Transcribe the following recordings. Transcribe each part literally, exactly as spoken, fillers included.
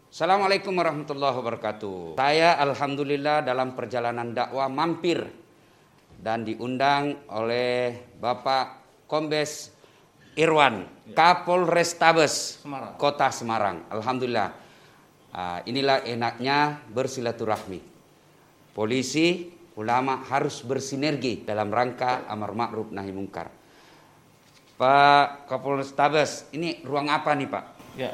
Assalamualaikum warahmatullahi wabarakatuh. Saya alhamdulillah dalam perjalanan dakwah mampir dan diundang oleh Bapak Kombes Irwan, ya. Kapolrestabes Semarang. Kota Semarang. Alhamdulillah. Uh, inilah enaknya bersilaturahmi. Polisi, ulama harus bersinergi dalam rangka amar ma'ruf nahi mungkar. Pak Kapolrestabes, ini ruang apa nih Pak? Ya.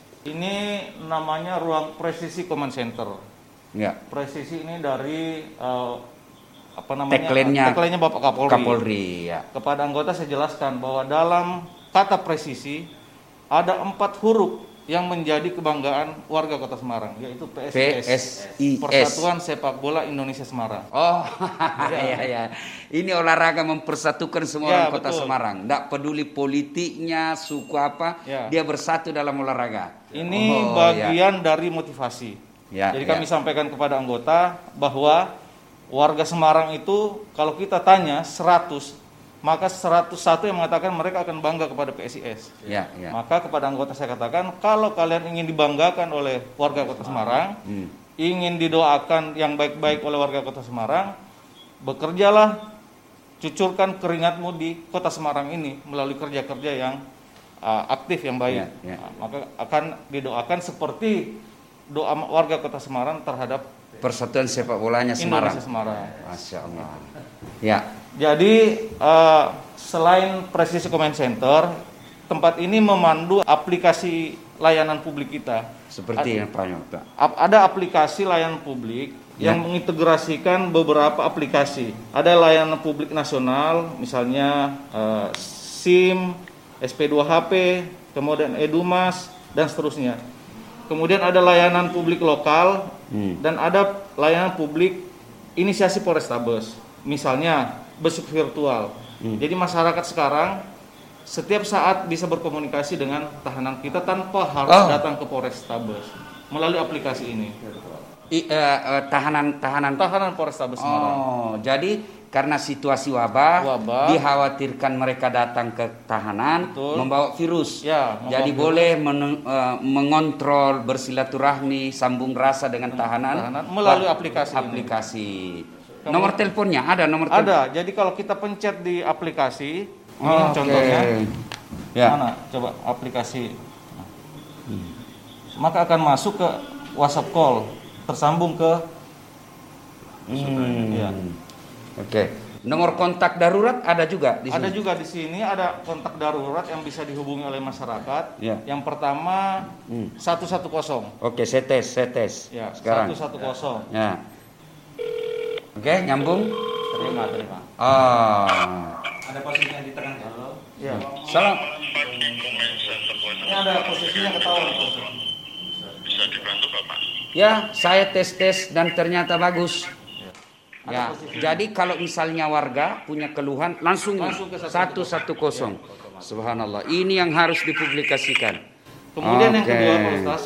Ini namanya ruang presisi command center. Ya. Presisi ini dari uh, apa namanya? Tagline-nya, tagline-nya Bapak Kapolri. Kapolri ya. Kepada anggota saya jelaskan bahwa dalam kata presisi ada empat huruf yang menjadi kebanggaan warga Kota Semarang, yaitu P S I S. P S I S. Persatuan Sepak Bola Indonesia Semarang. Oh, ya ya. Ini olahraga mempersatukan semua ya, orang Kota betul. Semarang. Tidak peduli politiknya, suku apa, ya. Dia bersatu dalam olahraga. Ini oh, bagian ya. dari motivasi. Ya, Jadi ya. kami sampaikan kepada anggota bahwa warga Semarang itu kalau kita tanya seratus, maka seratus satu yang mengatakan mereka akan bangga kepada P S I S. Ya, ya. Maka kepada anggota saya katakan, kalau kalian ingin dibanggakan oleh warga Kota Semarang, hmm. ingin didoakan yang baik-baik oleh warga Kota Semarang, bekerjalah, cucurkan keringatmu di Kota Semarang ini melalui kerja-kerja yang uh, aktif, yang baik. Ya, ya. Nah, maka akan didoakan seperti doa warga Kota Semarang terhadap Persatuan Sepak Bolanya Semarang. Indonesia Semarang. Masya Allah. Ya. Jadi uh, selain Presisi Command Center, tempat ini memandu aplikasi layanan publik kita. Seperti yang Pak. Ada aplikasi layanan publik ya. Yang mengintegrasikan beberapa aplikasi. Ada layanan publik nasional, misalnya uh, SIM, S P dua H P, kemudian Edumas dan seterusnya. Kemudian ada layanan publik lokal hmm. dan ada layanan publik inisiasi Polrestabes. Misalnya besuk virtual. Hmm. Jadi masyarakat sekarang setiap saat bisa berkomunikasi dengan tahanan kita tanpa harus oh. datang ke Polrestabes melalui aplikasi ini. I, uh, uh, tahanan tahanan tahanan Polrestabes Semarang. Oh, jadi karena situasi wabah, wabah, dikhawatirkan mereka datang ke tahanan betul. Membawa virus. Ya, jadi virus. Boleh men, uh, mengontrol, bersilaturahmi, sambung rasa dengan tahanan, tahanan melalui aplikasi. Aplikasi. Ini. Nomor teleponnya ada nomor telepon. Ada. Jadi kalau kita pencet di aplikasi, ini oh, contohnya. Okay. Ya. Mana? Coba aplikasi. Hmm. Maka akan masuk ke WhatsApp call, tersambung ke. Hmm. Ya. Oke. Okay. Nomor kontak darurat ada juga di sini. Ada juga di sini ada kontak darurat yang bisa dihubungi oleh masyarakat. Ya. Yang pertama hmm. satu satu nol. Oke, saya tes, saya tes. Ya, sekarang. satu satu nol. Ya. Oke, okay, nyambung. Terima, terima. Oh. Ada posisinya di tengah. Halo. Ya. Salam. Ini ada posisinya ketahuan. Bisa dibantu Bapak? Ya, saya tes-tes dan ternyata bagus. Ya, jadi kalau misalnya warga punya keluhan langsung, langsung ke satu satu nol. Ya. Subhanallah. Ini yang harus dipublikasikan. Kemudian okay. yang kedua, Pak Ustaz,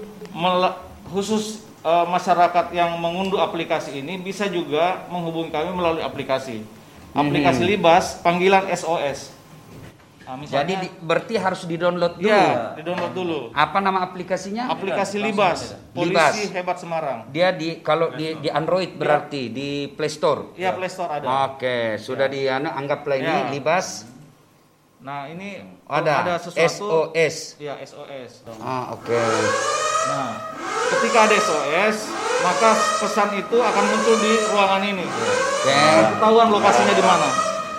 khusus uh, masyarakat yang mengunduh aplikasi ini bisa juga menghubungi kami melalui aplikasi. Aplikasi hmm. Libas panggilan S O S. Nah, misalnya, jadi di, berarti harus di-download dulu. Ya, di-download dulu. Apa nama aplikasinya? Aplikasi Libas, Polisi Libas. Hebat Semarang. Dia di kalau di di Android berarti ya. Di Play Store. Iya, Play Store ada. Oke, sudah ya. di anu anggaplah ini ya. Libas. Nah, ini ada, ada sesuatu S O S. Iya, S O S. Ah, oke. Okay. Nah, ketika ada S O S, maka pesan itu akan muncul di ruangan ini. Oke. Okay. Ketahuan lokasinya di mana.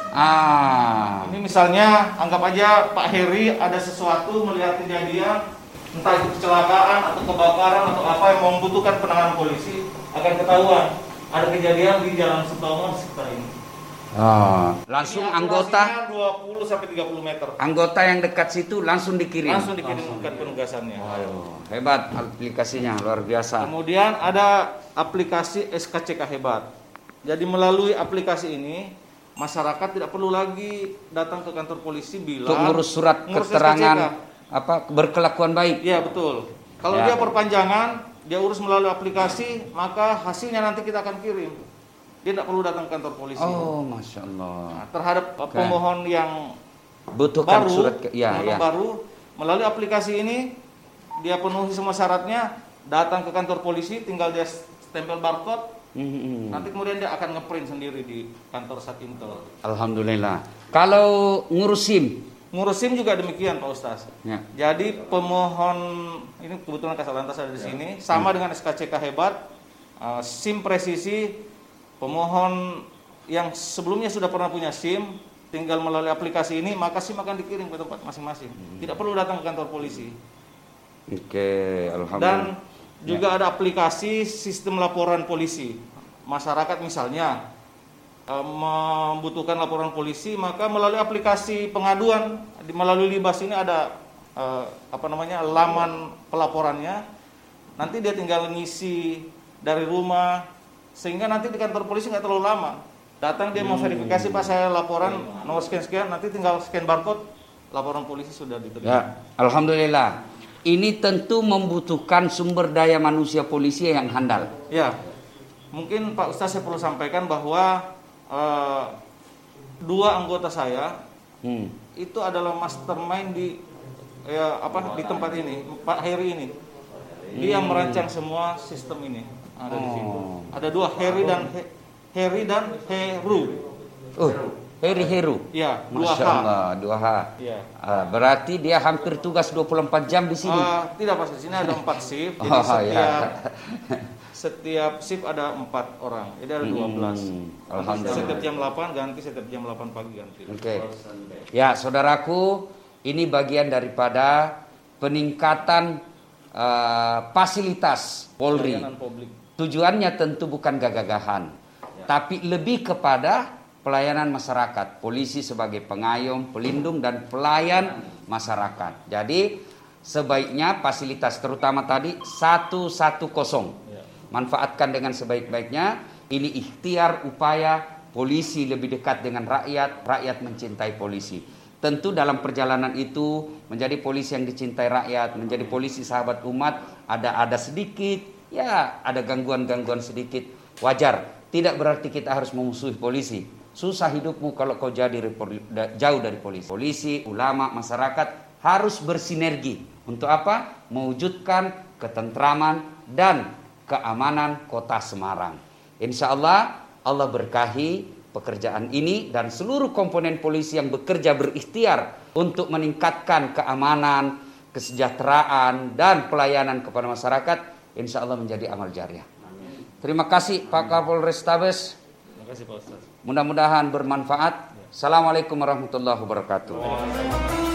Ah, ini misalnya anggap aja Pak Heri ada sesuatu melihat kejadian, entah itu kecelakaan atau kebakaran atau apa yang membutuhkan penanganan polisi, akan ketahuan ada kejadian di Jalan Sutomo sekitar ini. Ah, langsung ini anggota dua puluh sampai tiga puluh meter. Anggota yang dekat situ langsung dikirim. Langsung dikirimkan penugasannya. Waduh, hebat aplikasinya, luar biasa. Kemudian ada aplikasi S K C K Hebat. Jadi melalui aplikasi ini masyarakat tidak perlu lagi datang ke kantor polisi bilang untuk ngurus surat ngurus keterangan S K C K. Apa berkelakuan baik. Iya, betul. Kalau ya. dia perpanjangan, dia urus melalui aplikasi, maka hasilnya nanti kita akan kirim. Dia tidak perlu datang ke kantor polisi. Oh, Masya Allah. Nah, terhadap okay. pemohon yang butuhkan baru, surat ke, ya, ya. baru melalui aplikasi ini dia penuhi semua syaratnya, datang ke kantor polisi, tinggal dia stempel barcode, Hmm. nanti kemudian dia akan ngeprint sendiri di kantor Satintel. Alhamdulillah. Kalau ngurus SIM, Ngurus SIM juga demikian Pak Ustaz. ya. Jadi pemohon, ini kebetulan Kasat Lantas ada di sini, sama dengan S K C K Hebat, uh, SIM presisi, pemohon yang sebelumnya sudah pernah punya SIM, tinggal melalui aplikasi ini, maka SIM akan dikirim ke tempat masing-masing. Tidak perlu datang ke kantor polisi. Oke, alhamdulillah. Dan juga ada aplikasi sistem laporan polisi. Masyarakat misalnya eh, membutuhkan laporan polisi, maka melalui aplikasi pengaduan di- melalui Libas ini ada eh, apa namanya laman pelaporannya. Nanti dia tinggal ngisi dari rumah, sehingga nanti di kantor polisi nggak terlalu lama. Datang dia mau verifikasi, Pak saya laporan nomor sekian sekian, nanti tinggal scan barcode, laporan polisi sudah diterima. Ya, alhamdulillah. Ini tentu membutuhkan sumber daya manusia polisi yang handal. Ya, mungkin Pak Ustaz saya perlu sampaikan bahwa eh, dua anggota saya Hmm. itu adalah mastermind di ya, apa di tempat ini, Pak Heri ini. Dia yang merancang semua sistem ini. Ada di sini. Oh. Ada dua, Heri dan He, Heri dan Heru. Oh, Heri Heru. Ya, dua Masya H. Allah, dua H. Ya. Ah, berarti dia hampir tugas dua puluh empat jam di sini. Eh, tidak Pak, di sini ada empat shift. Jadi Oh, setiap ya. setiap shift ada empat orang. Jadi ada dua belas. Hmm, alhamdulillah. Setiap jam delapan ganti, setiap jam delapan pagi ganti. Oke. Ya, saudaraku, ini bagian daripada peningkatan eh, fasilitas Polri. Pelayanan publik. Tujuannya tentu bukan gagah-gagahan, tapi lebih kepada pelayanan masyarakat. Polisi sebagai pengayom, pelindung, dan pelayan masyarakat. Jadi sebaiknya fasilitas terutama tadi seratus sepuluh. Manfaatkan dengan sebaik-baiknya. Ini ikhtiar upaya polisi lebih dekat dengan rakyat, rakyat mencintai polisi. Tentu dalam perjalanan itu menjadi polisi yang dicintai rakyat, menjadi polisi sahabat umat, ada ada sedikit, ya ada gangguan-gangguan sedikit, wajar. Tidak berarti kita harus memusuhi polisi. Susah hidupmu kalau kau jadi jauh dari polisi. Polisi, ulama, masyarakat harus bersinergi. Untuk apa? Mewujudkan ketentraman dan keamanan kota Semarang. Insya Allah, Allah berkahi pekerjaan ini dan seluruh komponen polisi yang bekerja berikhtiar untuk meningkatkan keamanan, kesejahteraan, dan pelayanan kepada masyarakat. Insya Allah menjadi amal jariah. Terima kasih Pak Kapolres Tabes. Terima kasih Pak Ustaz. Mudah-mudahan bermanfaat. Assalamualaikum warahmatullahi wabarakatuh.